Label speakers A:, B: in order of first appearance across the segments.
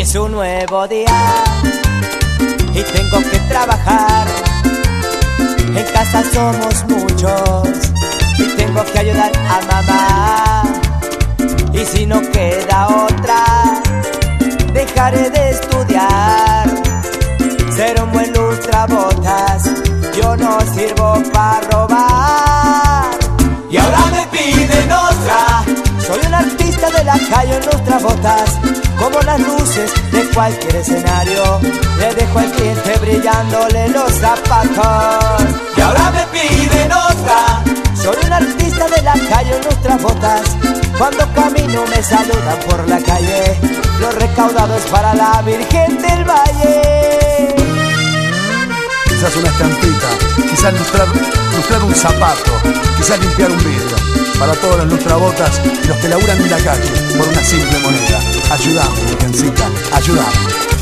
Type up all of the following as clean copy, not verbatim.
A: es un nuevo día y tengo que trabajar. En casa somos muchos y tengo que ayudar a mamá. Y si no queda otra, dejaré de estudiar. Ser un buen lustrabotas, yo no sirvo para robar. Y ahora me piden otra. Soy un artista de la calle en lustrabotas, como las luces de cualquier escenario. Le dejo al cliente brillándole los zapatos. Y ahora me piden otra. Soy un artista de la calle en lustrabotas. Cuando camino me saludan por la calle. Lo recaudado es para la Virgen del Valle.
B: Quizás una estampita, quizás lustrar un zapato, quizás limpiar un vidrio. Para todos los lustrabotas y los que laburan en la calle por una simple moneda. Ayudame, Virgencita, ayudame.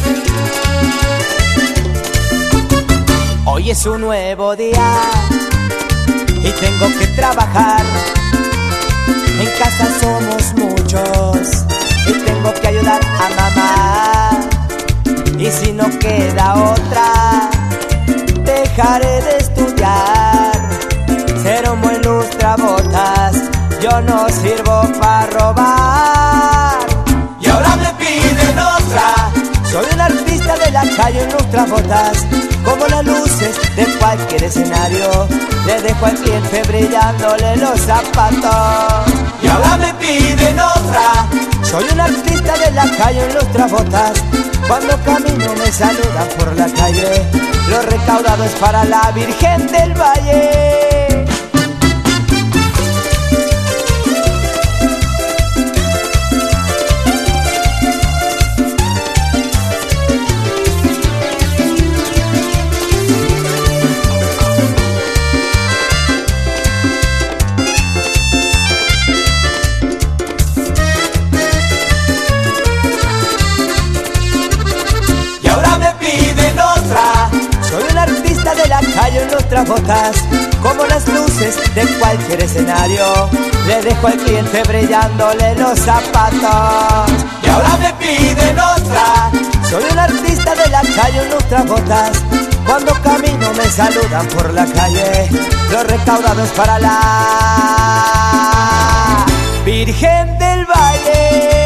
A: Hoy es un nuevo día y tengo que trabajar. En casa somos muchos y tengo que ayudar a mamá. Y si no queda otra, dejaré de estudiar. Ser un buen lustrabotas, yo no sirvo para robar. Y ahora me piden otra. Soy un artista de la calle en lustrabotas, como las luces de cualquier escenario. Le dejo al cliente brillándole los zapatos. Y ahora me piden otra. Soy un artista de la calle en lustrabotas. Cuando camino me saludan por la calle. Lo recaudado es para la Virgen del Valle. De la calle en lustrabotas, como las luces de cualquier escenario. Le dejo al cliente brillándole los zapatos. Y ahora me piden otra. Soy un artista de la calle en lustrabotas. Cuando camino me saludan por la calle. Lo recaudado es para la Virgen del Valle.